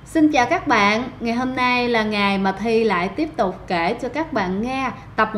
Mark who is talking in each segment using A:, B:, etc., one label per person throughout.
A: Xin chào các bạn, ngày hôm nay là ngày mà Thi lại tiếp tục kể cho các bạn nghe tập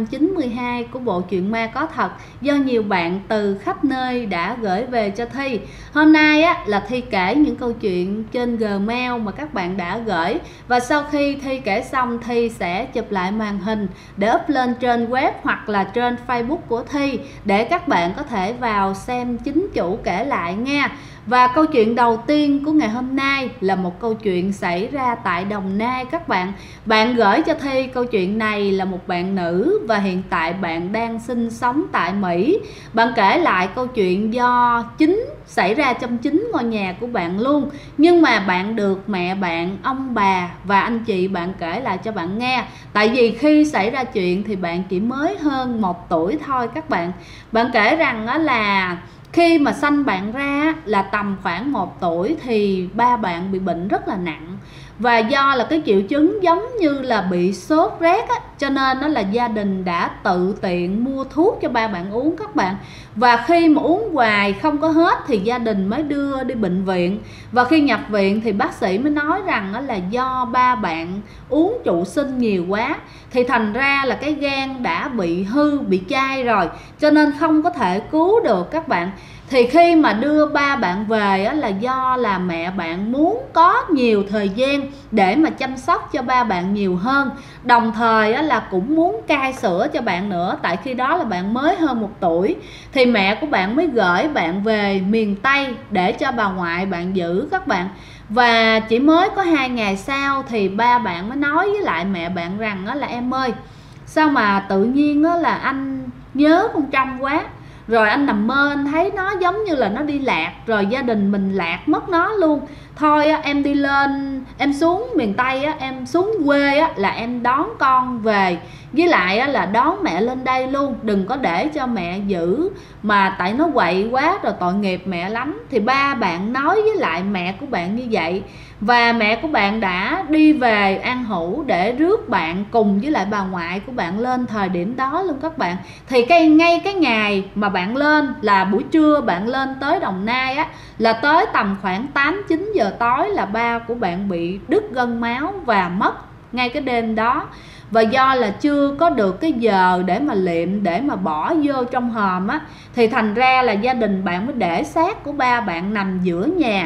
A: 192 của bộ truyện ma có thật do nhiều bạn từ khắp nơi đã gửi về cho Thi. Hôm nay là Thi kể những câu chuyện trên Gmail mà các bạn đã gửi, và sau khi Thi kể xong Thi sẽ chụp lại màn hình để up lên trên web hoặc là trên Facebook của Thi để các bạn có thể vào xem chính chủ kể lại nha. Và câu chuyện đầu tiên của ngày hôm nay là một câu chuyện xảy ra tại Đồng Nai các bạn. Bạn gửi cho Thi câu chuyện này là một bạn nữ và hiện tại bạn đang sinh sống tại Mỹ. Bạn kể lại câu chuyện do xảy ra trong chính ngôi nhà của bạn luôn. Nhưng mà bạn được mẹ bạn, ông bà và anh chị bạn kể lại cho bạn nghe. Tại vì khi xảy ra chuyện thì bạn chỉ mới hơn 1 tuổi thôi các bạn. Bạn kể rằng là khi mà sanh bạn ra là tầm khoảng 1 tuổi thì ba bạn bị bệnh rất là nặng. Và do là cái triệu chứng giống như là bị sốt rét cho nên là gia đình đã tự tiện mua thuốc cho ba bạn uống các bạn. Và khi mà uống hoài không có hết thì gia đình mới đưa đi bệnh viện. Và khi nhập viện thì bác sĩ mới nói rằng là do ba bạn uống trụ sinh nhiều quá thì thành ra là cái gan đã bị hư, bị chai rồi, cho nên không có thể cứu được các bạn. Thì khi mà đưa ba bạn về là do là mẹ bạn muốn có nhiều thời gian để mà chăm sóc cho ba bạn nhiều hơn. Đồng thời là cũng muốn cai sữa cho bạn nữa, tại khi đó là bạn mới hơn 1 tuổi. Thì mẹ của bạn mới gửi bạn về miền Tây để cho bà ngoại bạn giữ các bạn. Và chỉ mới có 2 ngày sau thì ba bạn mới nói với lại mẹ bạn rằng là em ơi, sao mà tự nhiên là anh nhớ con Trâm quá. Rồi anh nằm mơ anh thấy nó giống như là nó đi lạc, rồi gia đình mình lạc mất nó luôn. Thôi em đi lên, em xuống miền Tây em xuống quê là em đón con về, với lại là đón mẹ lên đây luôn, đừng có để cho mẹ giữ mà tại nó quậy quá rồi tội nghiệp mẹ lắm. Thì ba bạn nói với lại mẹ của bạn như vậy, và mẹ của bạn đã đi về An Hữu để rước bạn cùng với lại bà ngoại của bạn lên thời điểm đó luôn các bạn. Thì ngay cái ngày mà bạn lên là buổi trưa bạn lên tới Đồng Nai là tới tầm khoảng 8-9 giờ tối là ba của bạn bị đứt gân máu và mất ngay cái đêm đó. Và do là chưa có được cái giờ để mà liệm, để mà bỏ vô trong hòm thì thành ra là gia đình bạn mới để xác của ba bạn nằm giữa nhà.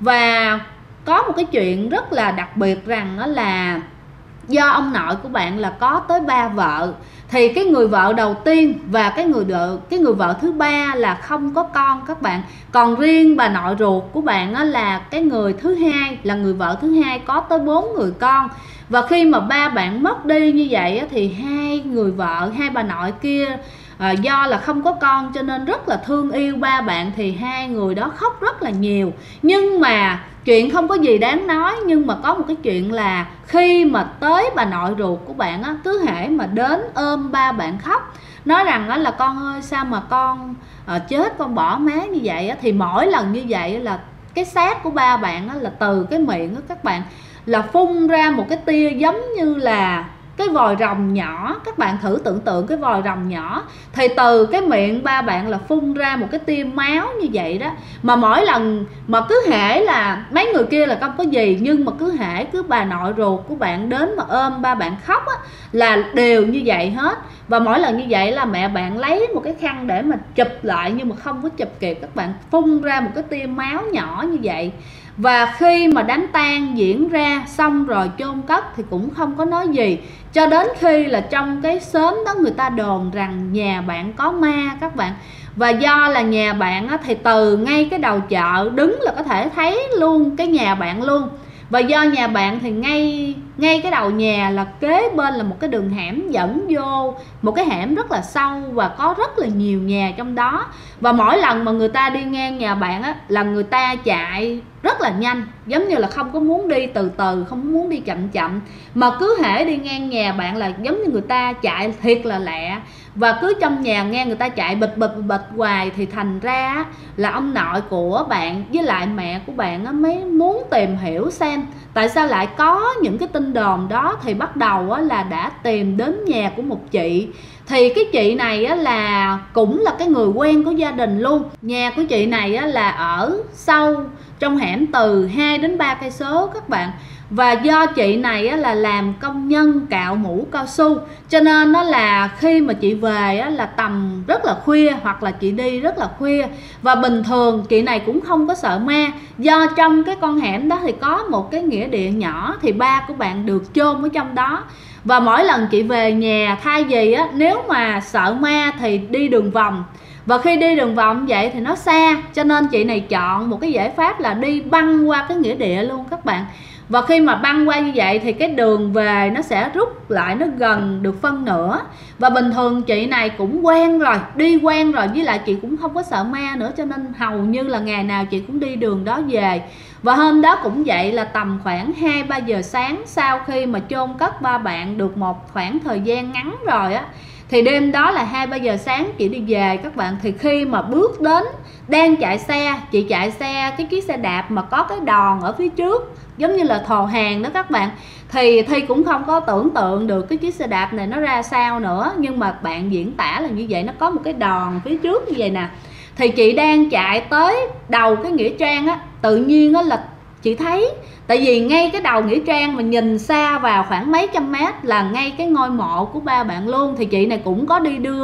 A: Và có một cái chuyện rất là đặc biệt rằng là do ông nội của bạn là có tới 3 vợ, thì cái người vợ đầu tiên và cái người vợ thứ ba là không có con các bạn. Còn riêng bà nội ruột của bạn là cái người thứ hai, là người vợ thứ hai, có tới 4 người con. Và khi mà ba bạn mất đi như vậy thì hai người vợ, hai bà nội kia do là không có con cho nên rất là thương yêu ba bạn, thì hai người đó khóc rất là nhiều. Nhưng mà chuyện không có gì đáng nói, nhưng mà có một cái chuyện là khi mà tới bà nội ruột của bạn cứ hễ mà đến ôm ba bạn khóc, nói rằng là con ơi sao mà con chết, con bỏ má như vậy thì mỗi lần như vậy là cái xác của ba bạn là từ cái miệng các bạn là phun ra một cái tia giống như là cái vòi rồng nhỏ. Các bạn thử tưởng tượng cái vòi rồng nhỏ, thì từ cái miệng ba bạn là phun ra một cái tia máu như vậy đó. Mà mỗi lần mà cứ hễ là mấy người kia là không có gì, nhưng mà cứ hễ cứ bà nội ruột của bạn đến mà ôm ba bạn khóc là đều như vậy hết. Và mỗi lần như vậy là mẹ bạn lấy một cái khăn để mà chụp lại, nhưng mà không có chụp kịp các bạn, phun ra một cái tia máu nhỏ như vậy. Và khi mà đám tang diễn ra xong rồi chôn cất thì cũng không có nói gì, cho đến khi là trong cái xóm đó người ta đồn rằng nhà bạn có ma các bạn. Và do là nhà bạn thì từ ngay cái đầu chợ đứng là có thể thấy luôn cái nhà bạn luôn. Và do nhà bạn thì ngay cái đầu nhà là kế bên là một cái đường hẻm dẫn vô một cái hẻm rất là sâu và có rất là nhiều nhà trong đó. Và mỗi lần mà người ta đi ngang nhà bạn là người ta chạy rất là nhanh, giống như là không có muốn đi từ từ, không muốn đi chậm chậm, mà cứ hễ đi ngang nhà bạn là giống như người ta chạy thiệt là lẹ. Và cứ trong nhà nghe người ta chạy bịch hoài, thì thành ra là ông nội của bạn với lại mẹ của bạn mới muốn tìm hiểu xem tại sao lại có những cái tin đồn đó. Thì bắt đầu là đã tìm đến nhà của một chị. Thì cái chị này á, là cũng là cái người quen của gia đình luôn. Nhà của chị này á, là ở sâu trong hẻm từ 2 đến 3 cây số các bạn. Và do chị này á, là làm công nhân cạo mũ cao su, cho nên đó là khi mà chị về á, là tầm rất là khuya hoặc là chị đi rất là khuya. Và bình thường chị này cũng không có sợ ma, do trong cái con hẻm đó thì có một cái nghĩa địa nhỏ, thì ba của bạn được chôn ở trong đó. Và mỗi lần chị về nhà, thay vì á, nếu mà sợ ma thì đi đường vòng, và khi đi đường vòng vậy thì nó xa, cho nên chị này chọn một cái giải pháp là đi băng qua cái nghĩa địa luôn các bạn. Và khi mà băng qua như vậy thì cái đường về nó sẽ rút lại, nó gần được phân nửa. Và bình thường chị này cũng quen rồi, đi quen rồi, với lại chị cũng không có sợ ma nữa, cho nên hầu như là ngày nào chị cũng đi đường đó về. Và hôm đó cũng vậy, là tầm khoảng 2-3 giờ sáng, sau khi mà chôn cất ba bạn được một khoảng thời gian ngắn rồi á, thì đêm đó là 2-3 giờ sáng chị đi về các bạn. Thì khi mà bước đến, đang chạy xe, chị chạy xe cái chiếc xe đạp mà có cái đòn ở phía trước giống như là thò hàng đó các bạn, thì Thi cũng không có tưởng tượng được cái chiếc xe đạp này nó ra sao nữa, nhưng mà bạn diễn tả là như vậy, nó có một cái đòn phía trước như vậy nè. Thì chị đang chạy tới đầu cái nghĩa trang á, tự nhiên á là chị thấy, tại vì ngay cái đầu nghĩa trang mà nhìn xa vào khoảng mấy trăm mét là ngay cái ngôi mộ của ba bạn luôn. Thì chị này cũng có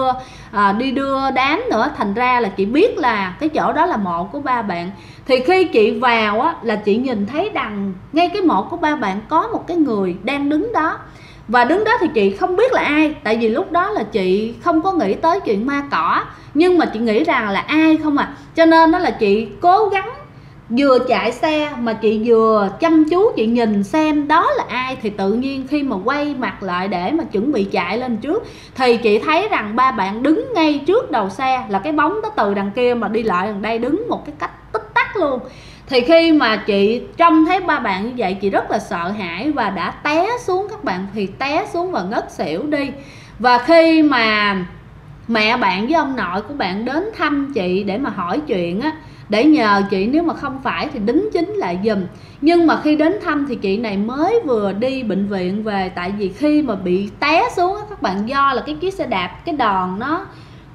A: đi đưa đám nữa, thành ra là chị biết là cái chỗ đó là mộ của ba bạn. Thì khi chị vào á, là chị nhìn thấy đằng ngay cái mộ của ba bạn có một cái người đang đứng đó. Và đứng đó thì chị không biết là ai, tại vì lúc đó là chị không có nghĩ tới chuyện ma cỏ, nhưng mà chị nghĩ rằng là ai không à. Cho nên đó là chị cố gắng vừa chạy xe mà chị vừa chăm chú chị nhìn xem đó là ai. Thì tự nhiên khi mà quay mặt lại để mà chuẩn bị chạy lên trước, thì chị thấy rằng ba bạn đứng ngay trước đầu xe, là cái bóng đó từ đằng kia mà đi lại đằng đây, đứng một cái cách tích tắc luôn. Thì khi mà chị trông thấy ba bạn như vậy, chị rất là sợ hãi và đã té xuống các bạn, thì té xuống và ngất xỉu đi. Và khi mà mẹ bạn với ông nội của bạn đến thăm chị để mà hỏi chuyện á, để nhờ chị nếu mà không phải thì đính chính lại giùm. Nhưng mà khi đến thăm thì chị này mới vừa đi bệnh viện về, tại vì khi mà bị té xuống á các bạn, do là cái chiếc xe đạp, cái đòn nó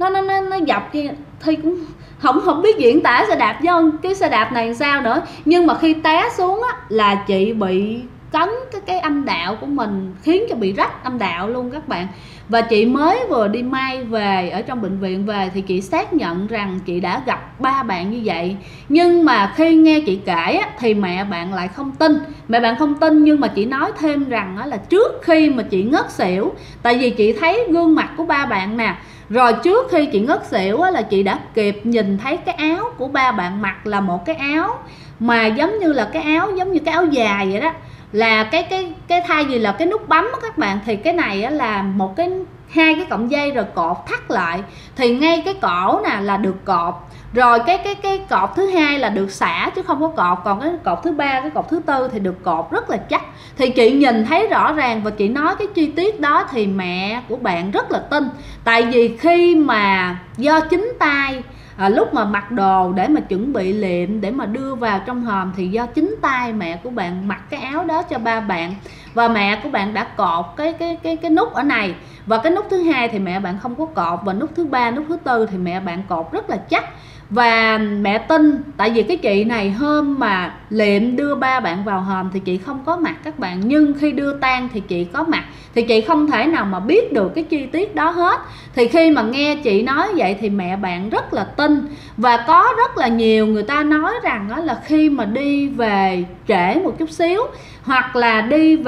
A: dọc kia, Thi cũng không biết diễn tả xe đạp do cái xe đạp này làm sao nữa. Nhưng mà khi té xuống á là chị bị cấn cái âm đạo của mình, khiến cho bị rách âm đạo luôn các bạn. Và chị mới vừa đi may về ở trong bệnh viện về, thì chị xác nhận rằng chị đã gặp ba bạn như vậy. Nhưng mà khi nghe chị kể á, thì mẹ bạn lại không tin. Mẹ bạn không tin, nhưng mà chị nói thêm rằng á, là trước khi mà chị ngất xỉu, tại vì chị thấy gương mặt của ba bạn nè, rồi trước khi chị ngất xỉu á, là chị đã kịp nhìn thấy cái áo của ba bạn mặc là một cái áo mà giống như là cái áo, giống như cái áo dài vậy đó, là cái thay vì là cái nút bấm á các bạn, thì cái này á là một cái hai cái cọng dây rồi cột thắt lại. Thì ngay cái cổ nè là được cột, rồi cái cột thứ hai là được xả chứ không có cột, còn cái cột thứ ba, cái cột thứ tư thì được cột rất là chắc. Thì chị nhìn thấy rõ ràng, và chị nói cái chi tiết đó thì mẹ của bạn rất là tin. Tại vì khi mà do chính tay lúc mà mặc đồ để mà chuẩn bị liệm để mà đưa vào trong hòm, thì do chính tay mẹ của bạn mặc cái áo đó cho ba bạn, và mẹ của bạn đã cột cái nút ở này, và cái nút thứ hai thì mẹ bạn không có cột, và nút thứ ba, nút thứ tư thì mẹ bạn cột rất là chắc. Và mẹ tin, tại vì cái chị này hôm mà liệm đưa ba bạn vào hòm thì chị không có mặt các bạn, nhưng khi đưa tang thì chị có mặt. Thì chị không thể nào mà biết được cái chi tiết đó hết. Thì khi mà nghe chị nói vậy thì mẹ bạn rất là tin. Và có rất là nhiều người ta nói rằng đó là khi mà đi về trễ một chút xíu, hoặc là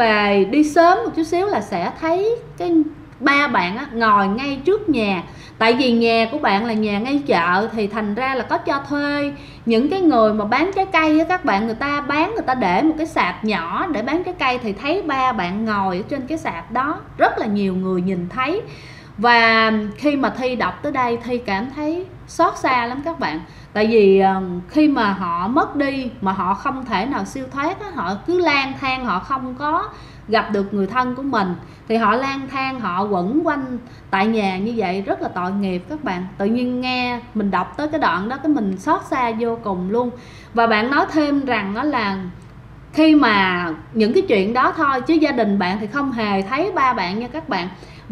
A: đi sớm một chút xíu, là sẽ thấy cái ba bạn ngồi ngay trước nhà. Tại vì nhà của bạn là nhà ngay chợ, thì thành ra là có cho thuê những cái người mà bán trái cây á các bạn, người ta để một cái sạp nhỏ để bán trái cây, thì thấy ba bạn ngồi ở trên cái sạp đó, rất là nhiều người nhìn thấy. Và khi mà Thi đọc tới đây, Thi cảm thấy xót xa lắm các bạn. Tại vì khi mà họ mất đi mà họ không thể nào siêu thoát á, họ cứ lang thang, họ không có gặp được người thân của mình, thì họ lang thang, họ quẩn quanh tại nhà như vậy, rất là tội nghiệp các bạn. Tự nhiên nghe mình đọc tới cái đoạn đó, cái mình xót xa vô cùng luôn. Và bạn nói thêm rằng đó là khi mà những cái chuyện đó thôi, chứ gia đình bạn thì không hề thấy ba bạn nha các bạn.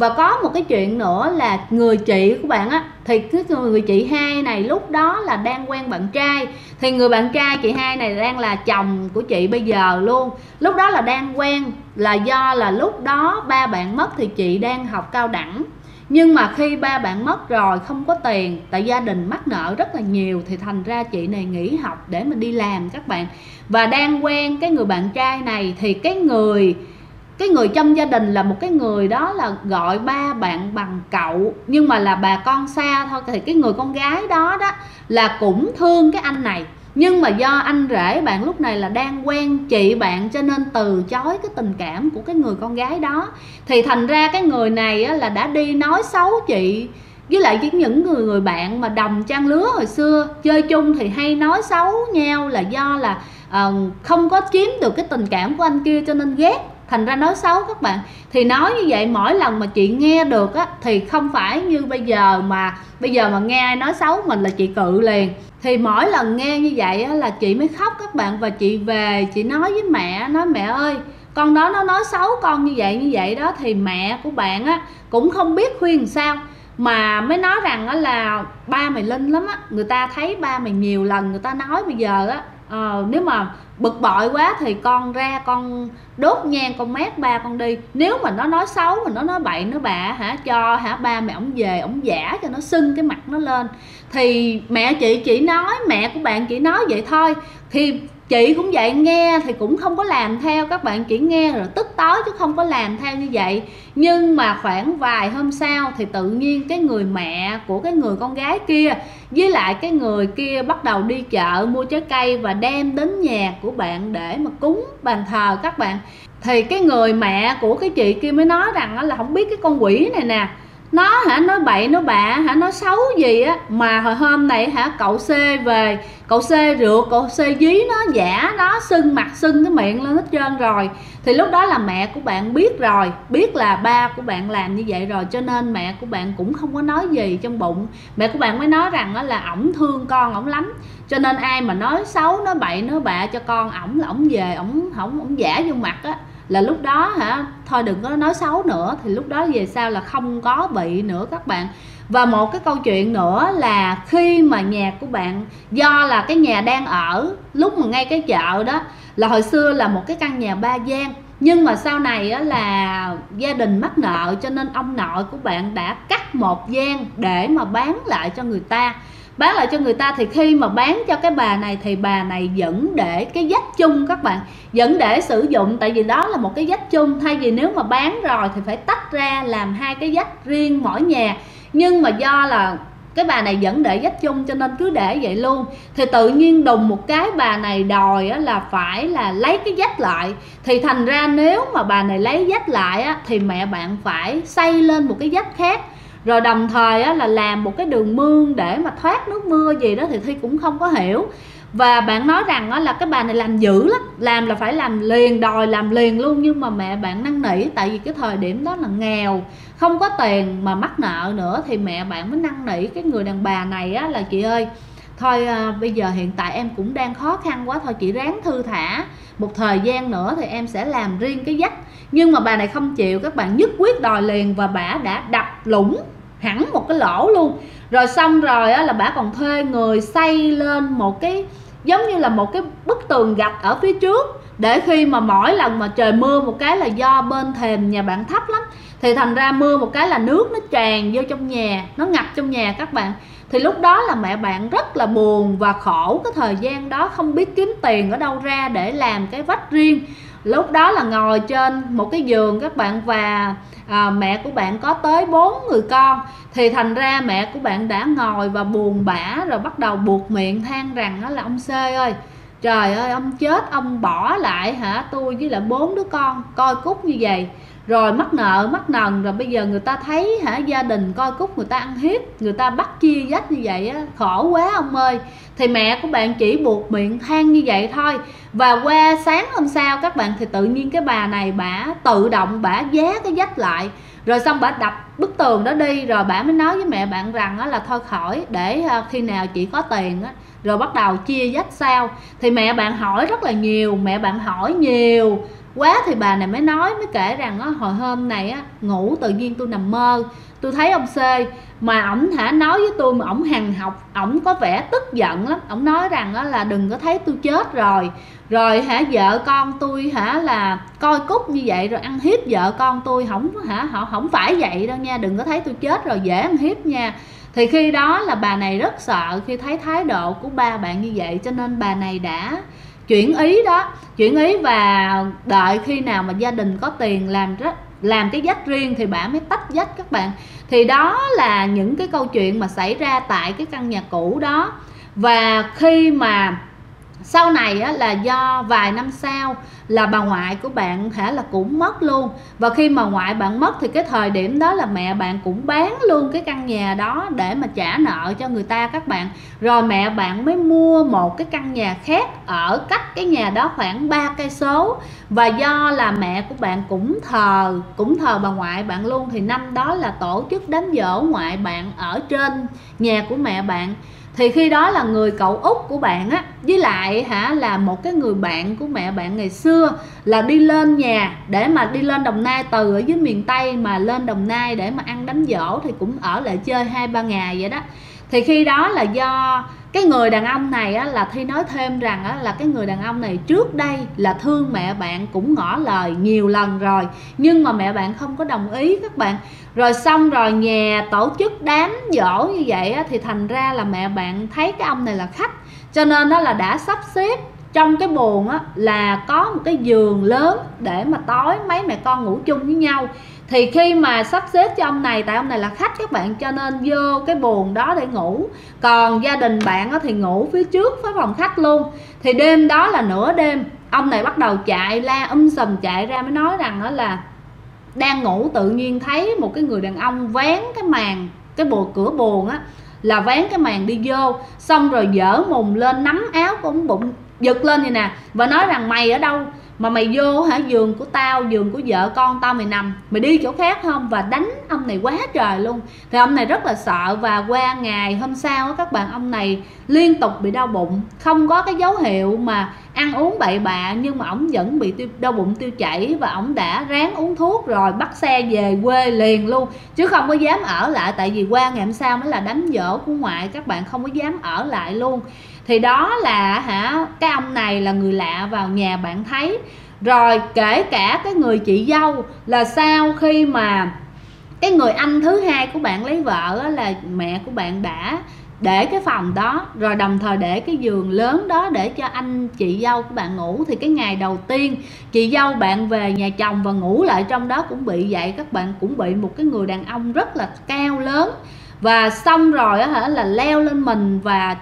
A: Và có một cái chuyện nữa là người chị của bạn á, thì cái người chị hai này lúc đó là đang quen bạn trai. Thì người bạn trai chị hai này đang là chồng của chị bây giờ luôn. Lúc đó là đang quen là do là lúc đó ba bạn mất thì chị đang học cao đẳng. Nhưng mà khi ba bạn mất rồi không có tiền, tại gia đình mắc nợ rất là nhiều, thì thành ra chị này nghỉ học để mà đi làm các bạn. Và đang quen cái người bạn trai này, thì cái người trong gia đình là một cái người đó là gọi ba bạn bằng cậu, nhưng mà là bà con xa thôi. Thì cái người con gái đó đó là cũng thương cái anh này, nhưng mà do anh rể bạn lúc này là đang quen chị bạn, cho nên từ chối cái tình cảm của cái người con gái đó. Thì thành ra cái người này á, là đã đi nói xấu chị với lại với những người bạn mà đồng trang lứa hồi xưa chơi chung, thì hay nói xấu nhau là do là không có chiếm được cái tình cảm của anh kia cho nên ghét, thành ra nói xấu các bạn. Thì nói như vậy mỗi lần mà chị nghe được á, thì không phải như bây giờ mà nghe ai nói xấu mình là chị cự liền. Thì mỗi lần nghe như vậy á, là chị mới khóc các bạn. Và chị về chị nói với mẹ, nói mẹ ơi, con đó nó nói xấu con như vậy đó. Thì mẹ của bạn á cũng không biết khuyên làm sao, mà mới nói rằng á là ba mày linh lắm á, người ta thấy ba mày nhiều lần người ta nói bây giờ á, nếu mà bực bội quá thì con ra con đốt nhang con mét ba con đi. Nếu mà nó nói xấu, mà nó nói bậy nói bạ cho ba mẹ ổng về ổng giả cho nó sưng cái mặt nó lên. Thì mẹ chị nói, mẹ của bạn chị nói vậy thôi, thì chị cũng vậy, nghe thì cũng không có làm theo các bạn, chỉ nghe rồi tức tối chứ không có làm theo như vậy. Nhưng mà khoảng vài hôm sau thì tự nhiên cái người mẹ của cái người con gái kia với lại cái người kia bắt đầu đi chợ mua trái cây và đem đến nhà của bạn để mà cúng bàn thờ các bạn. Thì cái người mẹ của cái chị kia mới nói rằng là không biết cái con quỷ này nè, nó nói bậy nói bạ nói xấu gì á, mà hồi hôm này cậu C về, cậu C rượt, cậu C dí nó giả, nó sưng mặt sưng cái miệng lên hết trơn rồi. Thì lúc đó là mẹ của bạn biết rồi, biết là ba của bạn làm như vậy rồi, cho nên mẹ của bạn cũng không có nói gì trong bụng. Mẹ của bạn mới nói rằng là ổng thương con ổng lắm, cho nên ai mà nói xấu nói bậy nói bạ cho con ổng là ổng về ổng giả vô mặt á, là lúc đó thôi đừng có nói xấu nữa. Thì lúc đó về sau là không có bị nữa các bạn. Và một cái câu chuyện nữa là khi mà nhà của bạn, do là cái nhà đang ở lúc mà ngay cái chợ đó là hồi xưa là một cái căn nhà 3 gian, nhưng mà sau này á, là gia đình mắc nợ cho nên ông nội của bạn đã cắt một gian để mà bán lại cho người ta. Bán lại cho người ta thì khi mà bán cho cái bà này thì bà này vẫn để cái vách chung các bạn, vẫn để sử dụng, tại vì đó là một cái vách chung. Thay vì nếu mà bán rồi thì phải tách ra làm hai cái vách riêng mỗi nhà, nhưng mà do là cái bà này vẫn để vách chung cho nên cứ để vậy luôn. Thì tự nhiên đùng một cái bà này đòi là phải là lấy cái vách lại. Thì thành ra nếu mà bà này lấy vách lại thì mẹ bạn phải xây lên một cái vách khác, rồi đồng thời là làm một cái đường mương để mà thoát nước mưa gì đó, thì Thi cũng không có hiểu. Và bạn nói rằng là cái bà này làm dữ lắm, làm là phải làm liền, đòi làm liền luôn. Nhưng mà mẹ bạn năn nỉ, tại vì cái thời điểm đó là nghèo, không có tiền mà mắc nợ nữa, thì mẹ bạn mới năn nỉ cái người đàn bà này là chị ơi, thôi bây giờ hiện tại em cũng đang khó khăn quá, thôi chị ráng thư thả một thời gian nữa thì em sẽ làm riêng cái vách. Nhưng mà bà này không chịu các bạn, nhất quyết đòi liền, và bà đã đập lũng hẳn một cái lỗ luôn. Rồi xong rồi là bà còn thuê người xây lên một cái giống như là một cái bức tường gạch ở phía trước, để khi mà mỗi lần mà trời mưa một cái là do bên thềm nhà bạn thấp lắm, thì thành ra mưa một cái là nước nó tràn vô trong nhà, nó ngập trong nhà các bạn. Thì lúc đó là mẹ bạn rất là buồn và khổ, cái thời gian đó không biết kiếm tiền ở đâu ra để làm cái vách riêng. Lúc đó là ngồi trên một cái giường các bạn, và mẹ của bạn có tới 4 người con. Thì thành ra mẹ của bạn đã ngồi và buồn bã, rồi bắt đầu buột miệng than rằng là ông C ơi, trời ơi ông chết, ông bỏ lại tôi với lại 4 đứa con coi cút như vậy, rồi mắc nợ mắc nần, rồi bây giờ người ta thấy gia đình coi cút người ta ăn hiếp, người ta bắt chia dách như vậy khổ quá ông ơi. Thì mẹ của bạn chỉ buộc miệng than như vậy thôi. Và qua sáng hôm sau các bạn, thì tự nhiên cái bà này bả tự động bả giá cái vách lại, rồi xong bả đập bức tường đó đi. Rồi bả mới nói với mẹ bạn rằng là thôi khỏi, để khi nào chị có tiền rồi bắt đầu chia vách sau. Thì mẹ bạn hỏi rất là nhiều, mẹ bạn hỏi nhiều quá thì bà này mới kể rằng á, hồi hôm này á, ngủ tự nhiên tôi nằm mơ tôi thấy ông C, mà ổng nói với tôi mà ổng hằn học, ổng có vẻ tức giận lắm. Ổng nói rằng á, là đừng có thấy tôi chết rồi vợ con tôi là coi cúc như vậy rồi ăn hiếp vợ con tôi, họ không phải vậy đâu nha, đừng có thấy tôi chết rồi dễ ăn hiếp nha. Thì khi đó là bà này rất sợ khi thấy thái độ của ba bạn như vậy, cho nên bà này đã chuyển ý và đợi khi nào mà gia đình có tiền làm cái dách riêng thì bà mới tách dách các bạn. Thì đó là những cái câu chuyện mà xảy ra tại cái căn nhà cũ đó. Và khi mà sau này á, là do vài năm sau là bà ngoại của bạn là cũng mất luôn. Và khi mà ngoại bạn mất thì cái thời điểm đó là mẹ bạn cũng bán luôn cái căn nhà đó để mà trả nợ cho người ta các bạn. Rồi mẹ bạn mới mua một cái căn nhà khác ở cách cái nhà đó khoảng 3 cây số. Và do là mẹ của bạn cũng thờ bà ngoại bạn luôn, thì năm đó là tổ chức đám giỗ ngoại bạn ở trên nhà của mẹ bạn. Thì khi đó là người cậu út của bạn á, với lại là một cái người bạn của mẹ bạn ngày xưa là đi lên nhà để mà đi lên Đồng Nai, từ ở dưới miền Tây mà lên Đồng Nai để mà ăn đám giỗ, thì cũng ở lại chơi 2-3 ngày vậy đó. Thì khi đó là do cái người đàn ông này á, là Thi nói thêm rằng á, là cái người đàn ông này trước đây là thương mẹ bạn, cũng ngỏ lời nhiều lần rồi, nhưng mà mẹ bạn không có đồng ý các bạn. Rồi xong rồi nhà tổ chức đám giỗ như vậy á, thì thành ra là mẹ bạn thấy cái ông này là khách, cho nên đó là đã sắp xếp trong cái buồng á, là có một cái giường lớn để mà tối mấy mẹ con ngủ chung với nhau. Thì khi mà sắp xếp cho ông này, tại ông này là khách các bạn, cho nên vô cái buồng đó để ngủ. Còn gia đình bạn thì ngủ phía trước với phòng khách luôn. Thì đêm đó là nửa đêm, ông này bắt đầu chạy la sùm chạy ra, mới nói rằng đó là đang ngủ tự nhiên thấy một cái người đàn ông vén cái màn, cái cửa buồng á, là vén cái màn đi vô, xong rồi dở mùng lên nắm áo của ông bụng giật lên vậy nè, và nói rằng mày ở đâu mà mày vô giường của tao, giường của vợ con tao mày nằm, mày đi chỗ khác không, và đánh ông này quá trời luôn. Thì ông này rất là sợ, và qua ngày hôm sau các bạn, ông này liên tục bị đau bụng, không có cái dấu hiệu mà ăn uống bậy bạ, nhưng mà ổng vẫn bị đau bụng tiêu chảy, và ổng đã ráng uống thuốc rồi bắt xe về quê liền luôn, chứ không có dám ở lại, tại vì qua ngày hôm sau mới là đám giỗ của ngoại, các bạn không có dám ở lại luôn. Thì đó là cái ông này là người lạ vào nhà bạn thấy. Rồi kể cả cái người chị dâu là sau khi mà cái người anh thứ hai của bạn lấy vợ là mẹ của bạn đã để cái phòng đó, rồi đồng thời để cái giường lớn đó để cho anh chị dâu của bạn ngủ. Thì cái ngày đầu tiên chị dâu bạn về nhà chồng và ngủ lại trong đó cũng bị vậy các bạn, cũng bị một cái người đàn ông rất là cao lớn, và xong rồi là leo lên mình và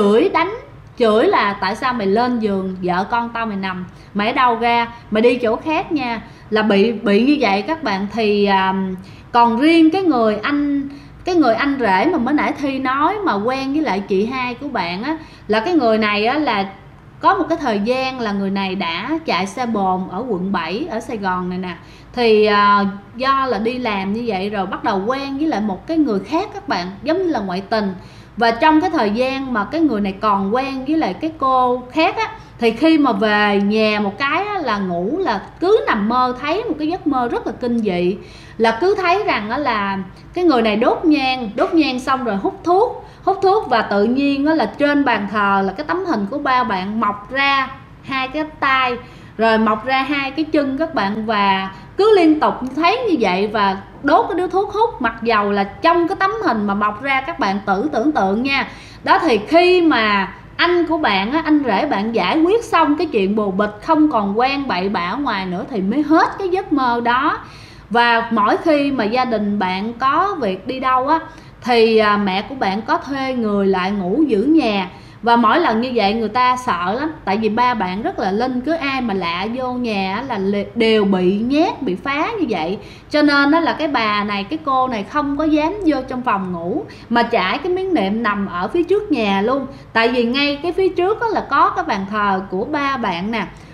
A: chửi là tại sao mày lên giường vợ con tao mày nằm, mày ở đâu ra, mày đi chỗ khác nha, là bị như vậy các bạn. Thì còn riêng cái người anh rể mà mới nãy Thi nói mà quen với lại chị hai của bạn á, là cái người này á, là có một cái thời gian là người này đã chạy xe bồn ở quận 7 ở Sài Gòn này nè. Thì do là đi làm như vậy rồi bắt đầu quen với lại một cái người khác các bạn, giống như là ngoại tình. Và trong cái thời gian mà cái người này còn quen với lại cái cô khác á, thì khi mà về nhà một cái á, là ngủ là cứ nằm mơ thấy một cái giấc mơ rất là kinh dị, là cứ thấy rằng á, là cái người này đốt nhang xong rồi hút thuốc, và tự nhiên á, là trên bàn thờ là cái tấm hình của ba bạn mọc ra hai cái tay, rồi mọc ra hai cái chân các bạn, và cứ liên tục thấy như vậy và đốt cái điếu thuốc hút, mặc dầu là trong cái tấm hình mà mọc ra, các bạn tưởng tượng nha. Đó, thì khi mà anh của bạn á, anh rể bạn giải quyết xong cái chuyện bồ bịch, không còn quen bậy bạ ở ngoài nữa, thì mới hết cái giấc mơ đó. Và mỗi khi mà gia đình bạn có việc đi đâu á, thì mẹ của bạn có thuê người lại ngủ giữ nhà. Và mỗi lần như vậy người ta sợ lắm, tại vì ba bạn rất là linh, cứ ai mà lạ vô nhà là đều bị nhét, bị phá như vậy. Cho nên đó là cái bà này, cái cô này không có dám vô trong phòng ngủ, mà trải cái miếng nệm nằm ở phía trước nhà luôn. Tại vì ngay cái phía trước đó là có cái bàn thờ của ba bạn nè,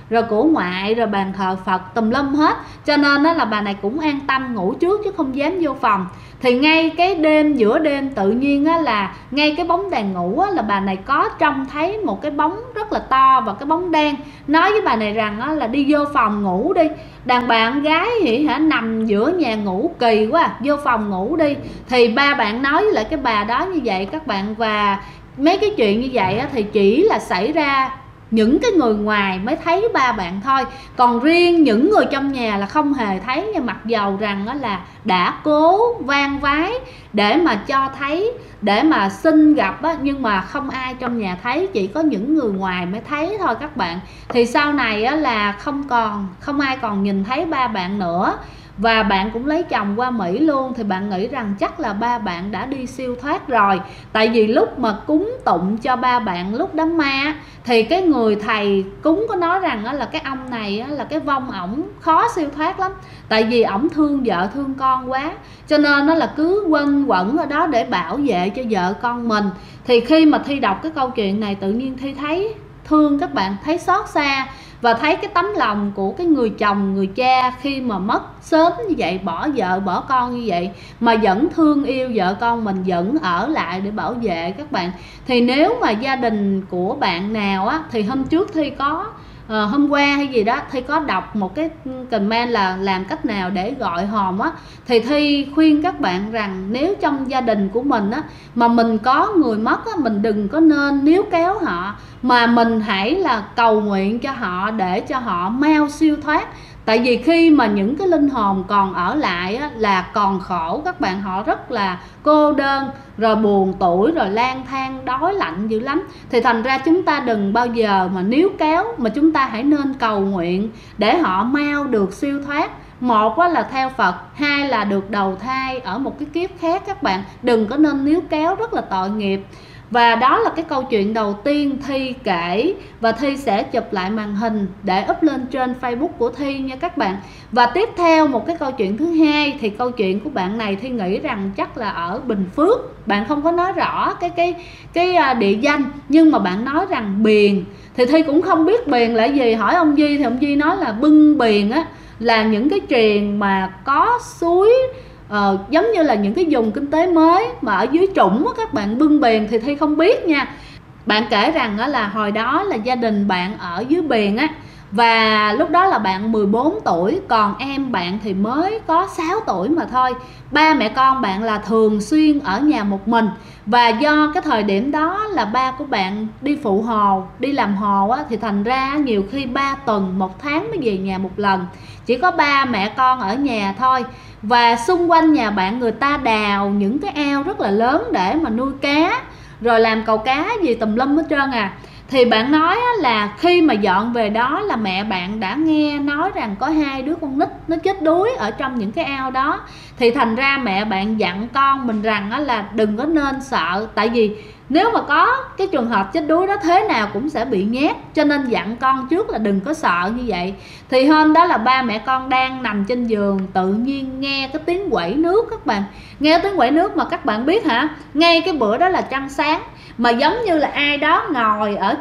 A: rồi của ngoại, rồi bàn thờ Phật tùm lum hết, cho nên đó là bà này cũng an tâm ngủ trước chứ không dám vô phòng. Thì ngay cái đêm, giữa đêm tự nhiên á, là ngay cái bóng đèn ngủ á, là bà này có trông thấy một cái bóng rất là to và cái bóng đen, nói với bà này rằng á, là đi vô phòng ngủ đi, đàn bà con gái thì hả nằm giữa nhà ngủ kỳ quá, vô phòng ngủ đi. Thì ba bạn nói với lại cái bà đó như vậy các bạn. Và mấy cái chuyện như vậy á, thì chỉ là xảy ra những cái người ngoài mới thấy ba bạn thôi, còn riêng những người trong nhà là không hề thấy nha. Mặc dầu rằng là đã cố van vái để mà cho thấy, để mà xin gặp á, nhưng mà không ai trong nhà thấy, chỉ có những người ngoài mới thấy thôi các bạn. Thì sau này á, là không ai còn nhìn thấy ba bạn nữa. Và bạn cũng lấy chồng qua Mỹ luôn. Thì bạn nghĩ rằng chắc là ba bạn đã đi siêu thoát rồi. Tại vì lúc mà cúng tụng cho ba bạn lúc đám ma thì cái người thầy cúng có nói rằng là cái ông này là cái vong ổng khó siêu thoát lắm. Tại vì ổng thương vợ thương con quá, cho nên nó là cứ quanh quẩn ở đó để bảo vệ cho vợ con mình. Thì khi mà Thi đọc cái câu chuyện này tự nhiên Thi thấy thương các bạn, thấy xót xa và thấy cái tấm lòng của cái người chồng, người cha khi mà mất sớm như vậy, bỏ vợ bỏ con như vậy mà vẫn thương yêu vợ con mình, vẫn ở lại để bảo vệ các bạn. Thì nếu mà gia đình của bạn nào á, thì hôm trước Thi có hôm qua hay gì đó Thi có đọc một cái comment là làm cách nào để gọi hồn á. Thì Thi khuyên các bạn rằng nếu trong gia đình của mình á mà mình có người mất á, mình đừng có nên níu kéo họ, mà mình hãy là cầu nguyện cho họ để cho họ mau siêu thoát. Tại vì khi mà những cái linh hồn còn ở lại á, là còn khổ các bạn, họ rất là cô đơn, rồi buồn tủi, rồi lang thang, đói lạnh dữ lắm. Thì thành ra chúng ta đừng bao giờ mà níu kéo, mà chúng ta hãy nên cầu nguyện để họ mau được siêu thoát. Một là theo Phật, hai là được đầu thai ở một cái kiếp khác các bạn. Đừng có nên níu kéo, rất là tội nghiệp. Và đó là cái câu chuyện đầu tiên Thi kể, và Thi sẽ chụp lại màn hình để up lên trên Facebook của Thi nha các bạn. Và tiếp theo một cái câu chuyện thứ hai, thì câu chuyện của bạn này Thi nghĩ rằng chắc là ở Bình Phước. Bạn không có nói rõ cái địa danh, nhưng mà bạn nói rằng Biền. Thì Thi cũng không biết Biền là gì, hỏi ông Duy thì ông Duy nói là Bưng Biền á, là những cái triền mà có suối, giống như là những cái vùng kinh tế mới mà ở dưới trũng á các bạn. Bưng Biền thì Thi không biết nha. Bạn kể rằng á, là hồi đó là gia đình bạn ở dưới Biền á, và lúc đó là bạn 14 tuổi, còn em bạn thì mới có 6 tuổi mà thôi. Ba mẹ con bạn là thường xuyên ở nhà một mình. Và do cái thời điểm đó là ba của bạn đi phụ hồ, đi làm hồ á, thì thành ra nhiều khi 3 tuần, 1 tháng mới về nhà một lần. Chỉ có ba mẹ con ở nhà thôi. Và xung quanh nhà bạn người ta đào những cái ao rất là lớn để mà nuôi cá, rồi làm cầu cá gì tùm lum hết trơn à. Thì bạn nói là khi mà dọn về đó là mẹ bạn đã nghe nói rằng có 2 đứa con nít nó chết đuối ở trong những cái ao đó. Thì thành ra mẹ bạn dặn con mình rằng là đừng có nên sợ, tại vì nếu mà có cái trường hợp chết đuối đó thế nào cũng sẽ bị nhét, cho nên dặn con trước là đừng có sợ như vậy. Thì hôm đó là ba mẹ con đang nằm trên giường, tự nhiên nghe cái tiếng quẩy nước các bạn. Nghe tiếng quẩy nước mà các bạn biết hả, ngay cái bữa đó là trăng sáng, mà giống như là ai đó ngồi ở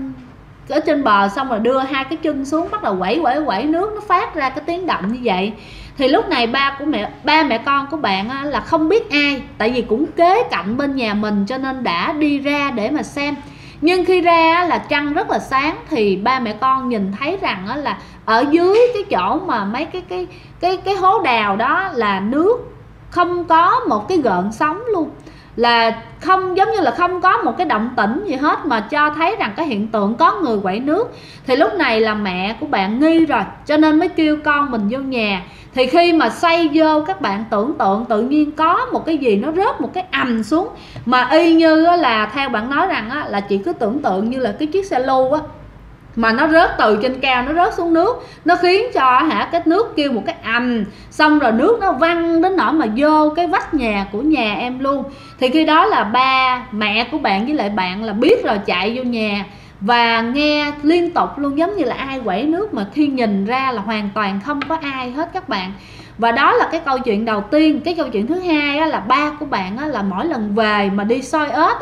A: trên bờ, xong rồi đưa 2 cái chân xuống bắt đầu quẩy nước, nó phát ra cái tiếng động như vậy. Thì lúc này ba mẹ con của bạn là không biết ai, tại vì cũng kế cạnh bên nhà mình, cho nên đã đi ra để mà xem. Nhưng khi ra là trăng rất là sáng, thì ba mẹ con nhìn thấy rằng là ở dưới cái chỗ mà mấy cái hố đào đó là nước không có một cái gợn sóng luôn, là không, giống như là không có một cái động tĩnh gì hết, mà cho thấy rằng cái hiện tượng có người quẩy nước. Thì lúc này là mẹ của bạn nghi rồi, cho nên mới kêu con mình vô nhà. Thì khi mà xoay vô, các bạn tưởng tượng tự nhiên có một cái gì nó rớt một cái ầm xuống, mà y như là theo bạn nói rằng là chị cứ tưởng tượng như là cái chiếc xe lu á, mà nó rớt từ trên cao, nó rớt xuống nước, nó khiến cho cái nước kêu một cái ầm, xong rồi nước nó văng đến nỗi mà vô cái vách nhà của nhà em luôn. Thì khi đó là ba mẹ của bạn với lại bạn là biết rồi, chạy vô nhà và nghe liên tục luôn, giống như là ai quẩy nước, mà khi nhìn ra là hoàn toàn không có ai hết các bạn. Và đó là cái câu chuyện đầu tiên. Cái câu chuyện thứ hai là ba của bạn là mỗi lần về mà đi soi ếch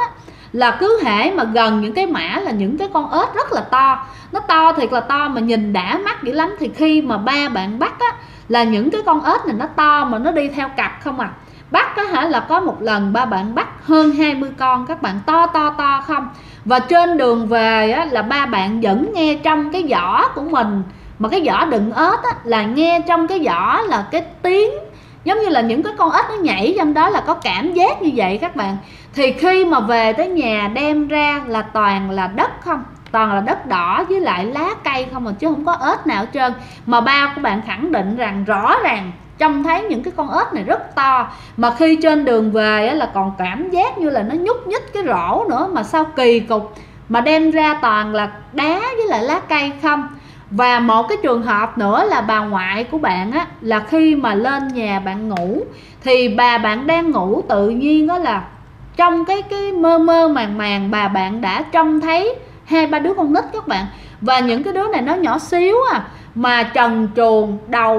A: là cứ hễ mà gần những cái mã là những cái con ếch rất là to, nó to thiệt là to mà nhìn đã mắt dữ lắm. Thì khi mà ba bạn bắt á, là những cái con ếch này nó to mà nó đi theo cặp không à. Bắt á hả, là có một lần ba bạn bắt hơn 20 con các bạn, to không. Và trên đường về á, là ba bạn vẫn nghe trong cái giỏ của mình, mà cái giỏ đựng ếch á, là nghe trong cái giỏ là cái tiếng giống như là những cái con ếch nó nhảy trong đó, là có cảm giác như vậy các bạn. Thì khi mà về tới nhà đem ra là toàn là đất không, toàn là đất đỏ với lại lá cây không mà, chứ không có ếch nào hết trơn. Mà ba của bạn khẳng định rằng rõ ràng trông thấy những cái con ếch này rất to, mà khi trên đường về á, là còn cảm giác như là nó nhúc nhích cái rổ nữa, mà sao kỳ cục, mà đem ra toàn là đá với lại lá cây không. Và một cái trường hợp nữa là bà ngoại của bạn á, là khi mà lên nhà bạn ngủ thì bà bạn đang ngủ, tự nhiên đó là trong cái mơ mơ màng màng bà bạn đã trông thấy 2-3 đứa con nít các bạn. Và những cái đứa này nó nhỏ xíu à, mà trần truồng,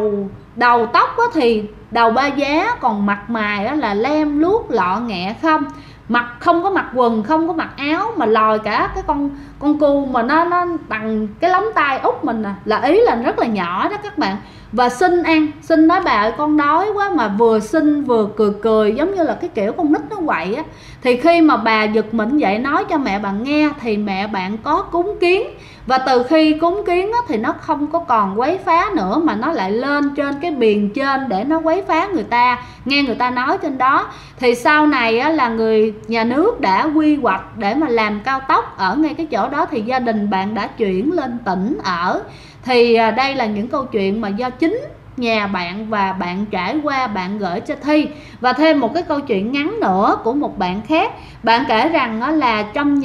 A: đầu tóc á thì đầu ba giá, còn mặt mày á là lem luốc lọ nghẹ không, mặt không có mặc quần, không có mặc áo, mà lòi cả cái con cu mà nó bằng cái lóng tay út mình à, là ý là rất là nhỏ đó các bạn. Và xin ăn, xin nói bà ơi con đói quá, mà vừa xin vừa cười giống như là cái kiểu con nít nó quậy á. Thì khi mà bà giật mình vậy nói cho mẹ bạn nghe thì mẹ bạn có cúng kiến, và từ khi cúng kiến á, thì nó không có còn quấy phá nữa, mà nó lại lên trên cái biền trên để nó quấy phá người ta, nghe người ta nói trên đó. Thì sau này á, là người nhà nước đã quy hoạch để mà làm cao tốc ở ngay cái chỗ đó, thì gia đình bạn đã chuyển lên tỉnh ở. Thì đây là những câu chuyện mà do chính nhà bạn và bạn trải qua, bạn gửi cho Thi. Và thêm một cái câu chuyện ngắn nữa của một bạn khác. Bạn kể rằng đó là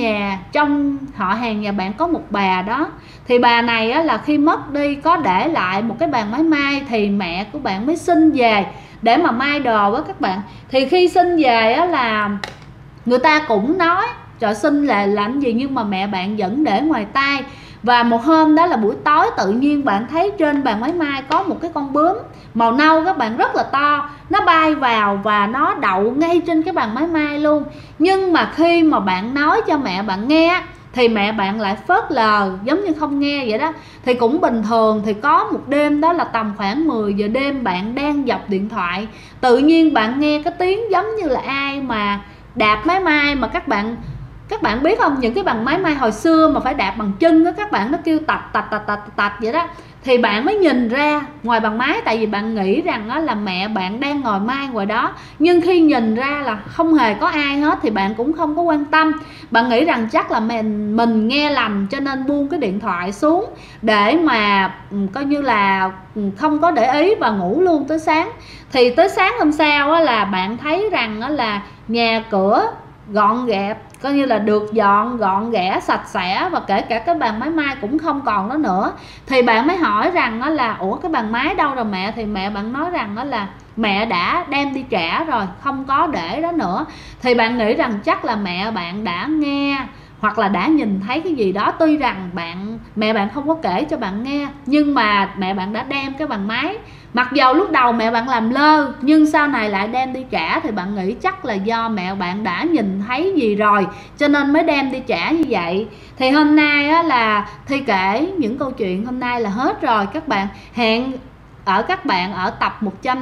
A: trong họ hàng nhà bạn có một bà đó. Thì bà này á, là khi mất đi có để lại một cái bàn máy may, thì mẹ của bạn mới xin về để mà may đồ á các bạn. Thì khi xin về á, là người ta cũng nói trời xin là làm gì, nhưng mà mẹ bạn vẫn để ngoài tai. Và một hôm đó là buổi tối, tự nhiên bạn thấy trên bàn máy may có một cái con bướm màu nâu các bạn, rất là to, nó bay vào và nó đậu ngay trên cái bàn máy may luôn. Nhưng mà khi mà bạn nói cho mẹ bạn nghe thì mẹ bạn lại phớt lờ, giống như không nghe vậy đó. Thì cũng bình thường. Thì có một đêm đó là tầm khoảng 10 giờ đêm, bạn đang dọc điện thoại, tự nhiên bạn nghe cái tiếng giống như là ai mà đạp máy may. Mà các bạn biết không, những cái bàn máy may hồi xưa mà phải đạp bằng chân đó các bạn, nó kêu tạch vậy đó. Thì bạn mới nhìn ra ngoài bàn máy, tại vì bạn nghĩ rằng đó là mẹ bạn đang ngồi may ngoài đó. Nhưng khi nhìn ra là không hề có ai hết thì bạn cũng không có quan tâm. Bạn nghĩ rằng chắc là mình nghe lầm, cho nên buông cái điện thoại xuống để mà coi như là không có để ý và ngủ luôn tới sáng. Thì tới sáng hôm sau á, là bạn thấy rằng đó là nhà cửa gọn gẹp, coi như là được dọn gọn ghẽ sạch sẽ, và kể cả cái bàn máy may cũng không còn đó nữa. Thì bạn mới hỏi rằng đó là ủa cái bàn máy đâu rồi mẹ? Thì mẹ bạn nói rằng đó là mẹ đã đem đi trả rồi, không có để đó nữa. Thì bạn nghĩ rằng chắc là mẹ bạn đã nghe hoặc là đã nhìn thấy cái gì đó. Tuy rằng mẹ bạn không có kể cho bạn nghe, nhưng mà mẹ bạn đã đem cái bàn máy. Mặc dầu lúc đầu mẹ bạn làm lơ, nhưng sau này lại đem đi trả. Thì bạn nghĩ chắc là do mẹ bạn đã nhìn thấy gì rồi, cho nên mới đem đi trả như vậy. Thì hôm nay á, là Thi kể những câu chuyện hôm nay là hết rồi các bạn. Hẹn ở các bạn ở tập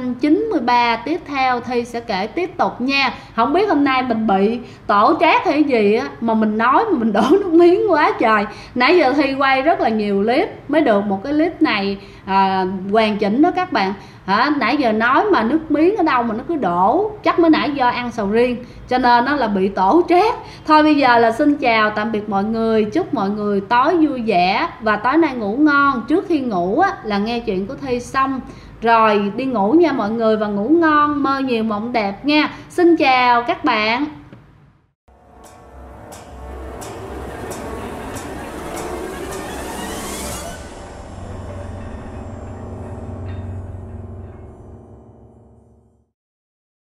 A: 193 tiếp theo, Thi sẽ kể tiếp tục nha. Không biết hôm nay mình bị tổ trát hay gì á, mà mình nói mà mình đổ nước miếng quá trời. Nãy giờ Thi quay rất là nhiều clip mới được một cái clip này hoàn chỉnh đó các bạn. Nãy giờ nói mà nước miếng ở đâu mà nó cứ đổ, chắc mới nãy do ăn sầu riêng cho nên nó là bị tổ trát. Thôi bây giờ là xin chào tạm biệt mọi người, chúc mọi người tối vui vẻ và tối nay ngủ ngon. Trước khi ngủ á, là nghe chuyện của Thi xong rồi đi ngủ nha mọi người, và ngủ ngon, mơ nhiều mộng đẹp nha. Xin chào các bạn.